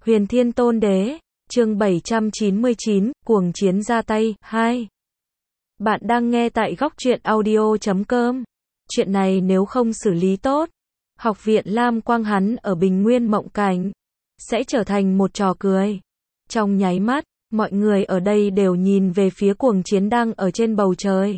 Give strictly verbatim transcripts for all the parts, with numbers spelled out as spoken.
Huyền Thiên Tôn Đế, chương bảy trăm chín mươi chín, cuồng chiến ra tay, hai. Bạn đang nghe tại góc truyện audio chấm com. Chuyện này nếu không xử lý tốt, học viện Lam Quang hắn ở Bình Nguyên Mộng Cảnh sẽ trở thành một trò cười. Trong nháy mắt, mọi người ở đây đều nhìn về phía cuồng chiến đang ở trên bầu trời.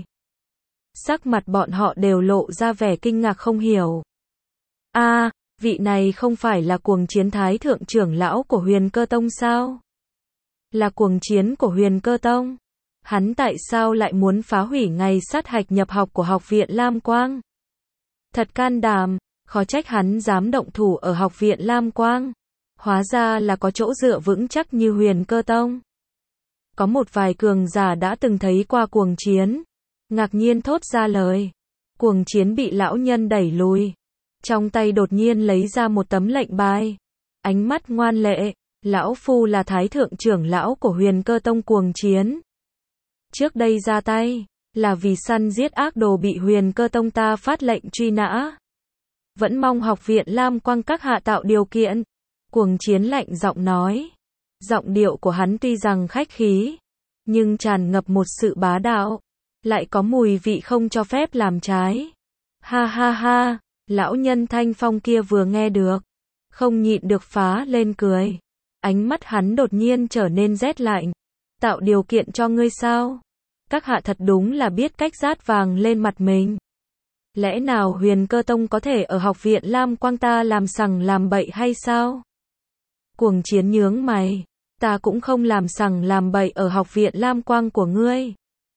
Sắc mặt bọn họ đều lộ ra vẻ kinh ngạc không hiểu. A, à, vị này không phải là cuồng chiến thái thượng trưởng lão của Huyền Cơ Tông sao? Là cuồng chiến của Huyền Cơ Tông. Hắn tại sao lại muốn phá hủy ngày sát hạch nhập học của học viện Lam Quang? Thật can đảm, khó trách hắn dám động thủ ở học viện Lam Quang. Hóa ra là có chỗ dựa vững chắc như Huyền Cơ Tông. Có một vài cường giả đã từng thấy qua cuồng chiến, ngạc nhiên thốt ra lời. Cuồng chiến bị lão nhân đẩy lùi, trong tay đột nhiên lấy ra một tấm lệnh bài, ánh mắt ngoan lệ, lão phu là thái thượng trưởng lão của Huyền Cơ Tông cuồng chiến. Trước đây ra tay, là vì săn giết ác đồ bị Huyền Cơ Tông ta phát lệnh truy nã. Vẫn mong học viện Lam Quang các hạ tạo điều kiện. Cuồng chiến lạnh giọng nói. Giọng điệu của hắn tuy rằng khách khí, nhưng tràn ngập một sự bá đạo, lại có mùi vị không cho phép làm trái. Ha ha ha, lão nhân Thanh Phong kia vừa nghe được, không nhịn được phá lên cười. Ánh mắt hắn đột nhiên trở nên rét lạnh. Tạo điều kiện cho ngươi sao? Các hạ thật đúng là biết cách rát vàng lên mặt mình. Lẽ nào Huyền Cơ Tông có thể ở học viện Lam Quang ta làm sằng làm bậy hay sao? Cuồng chiến nhướng mày. Ta cũng không làm sằng làm bậy ở học viện Lam Quang của ngươi.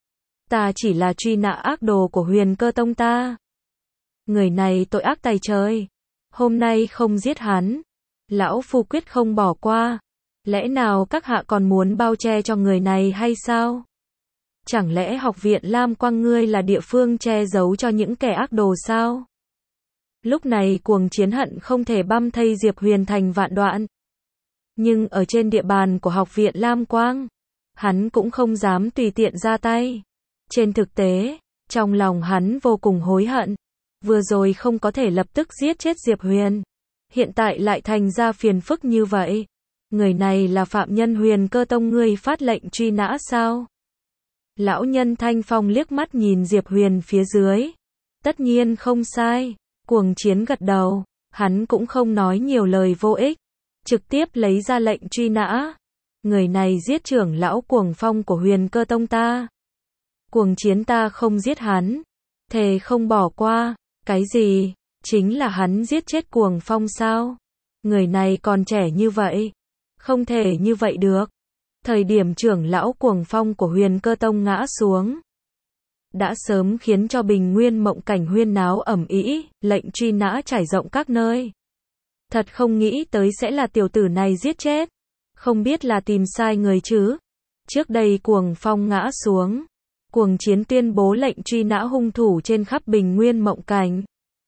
Ta chỉ là truy nã ác đồ của Huyền Cơ Tông ta. Người này tội ác tày trời. Hôm nay không giết hắn, lão phu quyết không bỏ qua. Lẽ nào các hạ còn muốn bao che cho người này hay sao? Chẳng lẽ học viện Lam Quang ngươi là địa phương che giấu cho những kẻ ác đồ sao? Lúc này cuồng chiến hận không thể băm thây Diệp Huyền thành vạn đoạn. Nhưng ở trên địa bàn của học viện Lam Quang, hắn cũng không dám tùy tiện ra tay. Trên thực tế, trong lòng hắn vô cùng hối hận. Vừa rồi không có thể lập tức giết chết Diệp Huyền. Hiện tại lại thành ra phiền phức như vậy. Người này là phạm nhân Huyền Cơ Tông ngươi phát lệnh truy nã sao? Lão nhân Thanh Phong liếc mắt nhìn Diệp Huyền phía dưới. Tất nhiên không sai. Cuồng chiến gật đầu. Hắn cũng không nói nhiều lời vô ích. Trực tiếp lấy ra lệnh truy nã. Người này giết trưởng lão Cuồng Phong của Huyền Cơ Tông ta. Cuồng chiến ta không giết hắn. Thề không bỏ qua. Cái gì? Chính là hắn giết chết Cuồng Phong sao? Người này còn trẻ như vậy. Không thể như vậy được. Thời điểm trưởng lão Cuồng Phong của Huyền Cơ Tông ngã xuống, đã sớm khiến cho Bình Nguyên Mộng Cảnh huyên náo ầm ĩ, lệnh truy nã trải rộng các nơi. Thật không nghĩ tới sẽ là tiểu tử này giết chết. Không biết là tìm sai người chứ. Trước đây Cuồng Phong ngã xuống, cuồng chiến tuyên bố lệnh truy nã hung thủ trên khắp Bình Nguyên Mộng Cảnh.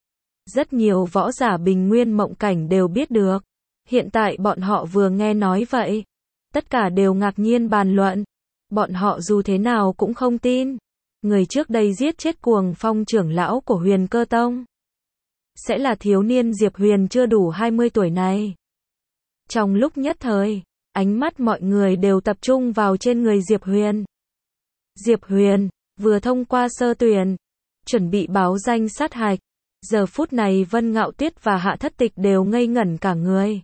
Rất nhiều võ giả Bình Nguyên Mộng Cảnh đều biết được. Hiện tại bọn họ vừa nghe nói vậy, tất cả đều ngạc nhiên bàn luận. Bọn họ dù thế nào cũng không tin. Người trước đây giết chết Cuồng Phong trưởng lão của Huyền Cơ Tông sẽ là thiếu niên Diệp Huyền chưa đủ hai mươi tuổi này. Trong lúc nhất thời, ánh mắt mọi người đều tập trung vào trên người Diệp Huyền. Diệp Huyền, vừa thông qua sơ tuyển, chuẩn bị báo danh sát hạch. Giờ phút này Vân Ngạo Tuyết và Hạ Thất Tịch đều ngây ngẩn cả người.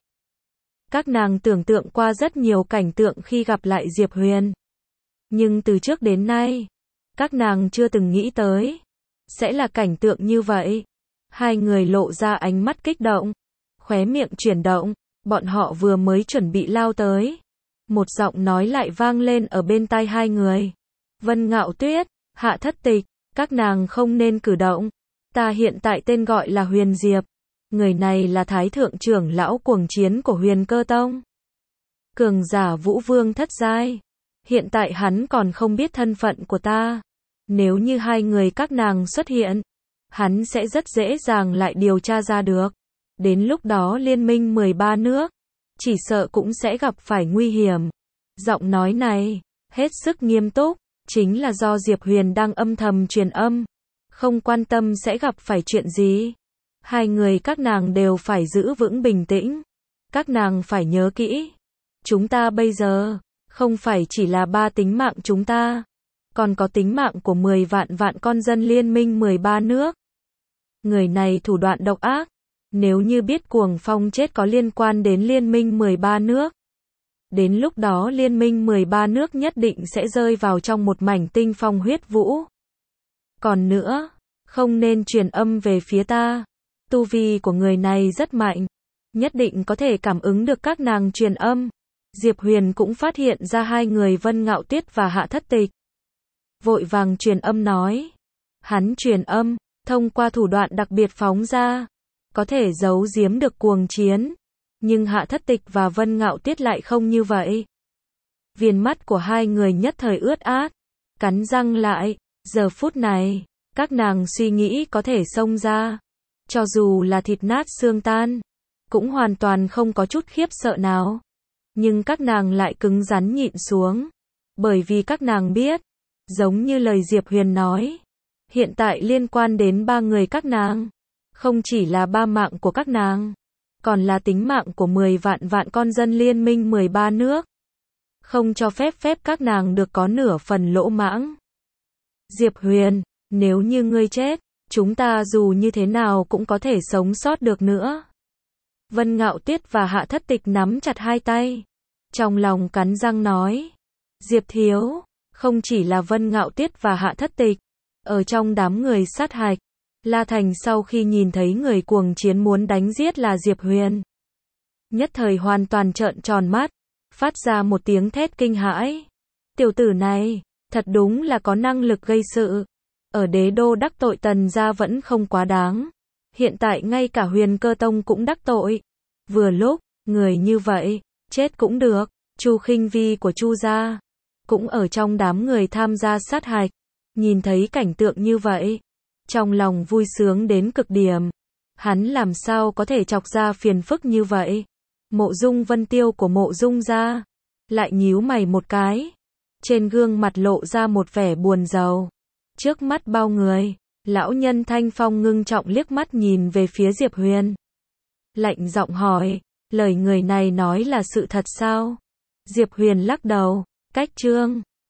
Các nàng tưởng tượng qua rất nhiều cảnh tượng khi gặp lại Diệp Huyền. Nhưng từ trước đến nay, các nàng chưa từng nghĩ tới sẽ là cảnh tượng như vậy. Hai người lộ ra ánh mắt kích động, khóe miệng chuyển động, bọn họ vừa mới chuẩn bị lao tới. Một giọng nói lại vang lên ở bên tai hai người. Vân Ngạo Tuyết, Hạ Thất Tịch, các nàng không nên cử động. Ta hiện tại tên gọi là Huyền Diệp. Người này là thái thượng trưởng lão cuồng chiến của Huyền Cơ Tông. Cường giả Vũ Vương thất giai. Hiện tại hắn còn không biết thân phận của ta. Nếu như hai người các nàng xuất hiện, hắn sẽ rất dễ dàng lại điều tra ra được. Đến lúc đó liên minh mười ba nước, chỉ sợ cũng sẽ gặp phải nguy hiểm. Giọng nói này, hết sức nghiêm túc, chính là do Diệp Huyền đang âm thầm truyền âm. Không quan tâm sẽ gặp phải chuyện gì. Hai người các nàng đều phải giữ vững bình tĩnh. Các nàng phải nhớ kỹ, Chúng ta bây giờ, không phải chỉ là ba tính mạng chúng ta, còn có tính mạng của mười vạn vạn con dân liên minh mười ba nước. Người này thủ đoạn độc ác, nếu như biết Cuồng Phong chết có liên quan đến liên minh mười ba nước. Đến lúc đó liên minh mười ba nước nhất định sẽ rơi vào trong một mảnh tinh phong huyết vũ. Còn nữa, không nên truyền âm về phía ta. Tu vi của người này rất mạnh, nhất định có thể cảm ứng được các nàng truyền âm. Diệp Huyền cũng phát hiện ra hai người Vân Ngạo Tuyết và Hạ Thất Tịch. Vội vàng truyền âm nói. Hắn truyền âm, thông qua thủ đoạn đặc biệt phóng ra, có thể giấu giếm được cuồng chiến. Nhưng Hạ Thất Tịch và Vân Ngạo Tuyết lại không như vậy. Viền mắt của hai người nhất thời ướt át, cắn răng lại. Giờ phút này, các nàng suy nghĩ có thể xông ra, cho dù là thịt nát xương tan, cũng hoàn toàn không có chút khiếp sợ nào. Nhưng các nàng lại cứng rắn nhịn xuống, bởi vì các nàng biết, giống như lời Diệp Huyền nói, hiện tại liên quan đến ba người các nàng, không chỉ là ba mạng của các nàng, còn là tính mạng của mười vạn vạn con dân liên minh mười ba nước. Không cho phép phép các nàng được có nửa phần lỗ mãng. Diệp Huyền, nếu như ngươi chết, chúng ta dù như thế nào cũng có thể sống sót được nữa. Vân Ngạo Tuyết và Hạ Thất Tịch nắm chặt hai tay, trong lòng cắn răng nói. Diệp thiếu, không chỉ là Vân Ngạo Tuyết và Hạ Thất Tịch, ở trong đám người sát hạch, La Thành sau khi nhìn thấy người cuồng chiến muốn đánh giết là Diệp Huyền, nhất thời hoàn toàn trợn tròn mắt, phát ra một tiếng thét kinh hãi. Tiểu tử này, thật đúng là có năng lực gây sự. Ở đế đô đắc tội Tần gia vẫn không quá đáng. Hiện tại ngay cả Huyền Cơ Tông cũng đắc tội. Vừa lúc, người như vậy, chết cũng được. Chu Khinh Vi của Chu gia, cũng ở trong đám người tham gia sát hạch. Nhìn thấy cảnh tượng như vậy, trong lòng vui sướng đến cực điểm. Hắn làm sao có thể chọc ra phiền phức như vậy. Mộ Dung Vân Tiêu của Mộ Dung gia, lại nhíu mày một cái. Trên gương mặt lộ ra một vẻ buồn rầu. Trước mắt bao người, lão nhân Thanh Phong ngưng trọng liếc mắt nhìn về phía Diệp Huyền. Lạnh giọng hỏi, lời người này nói là sự thật sao? Diệp Huyền lắc đầu, cách chương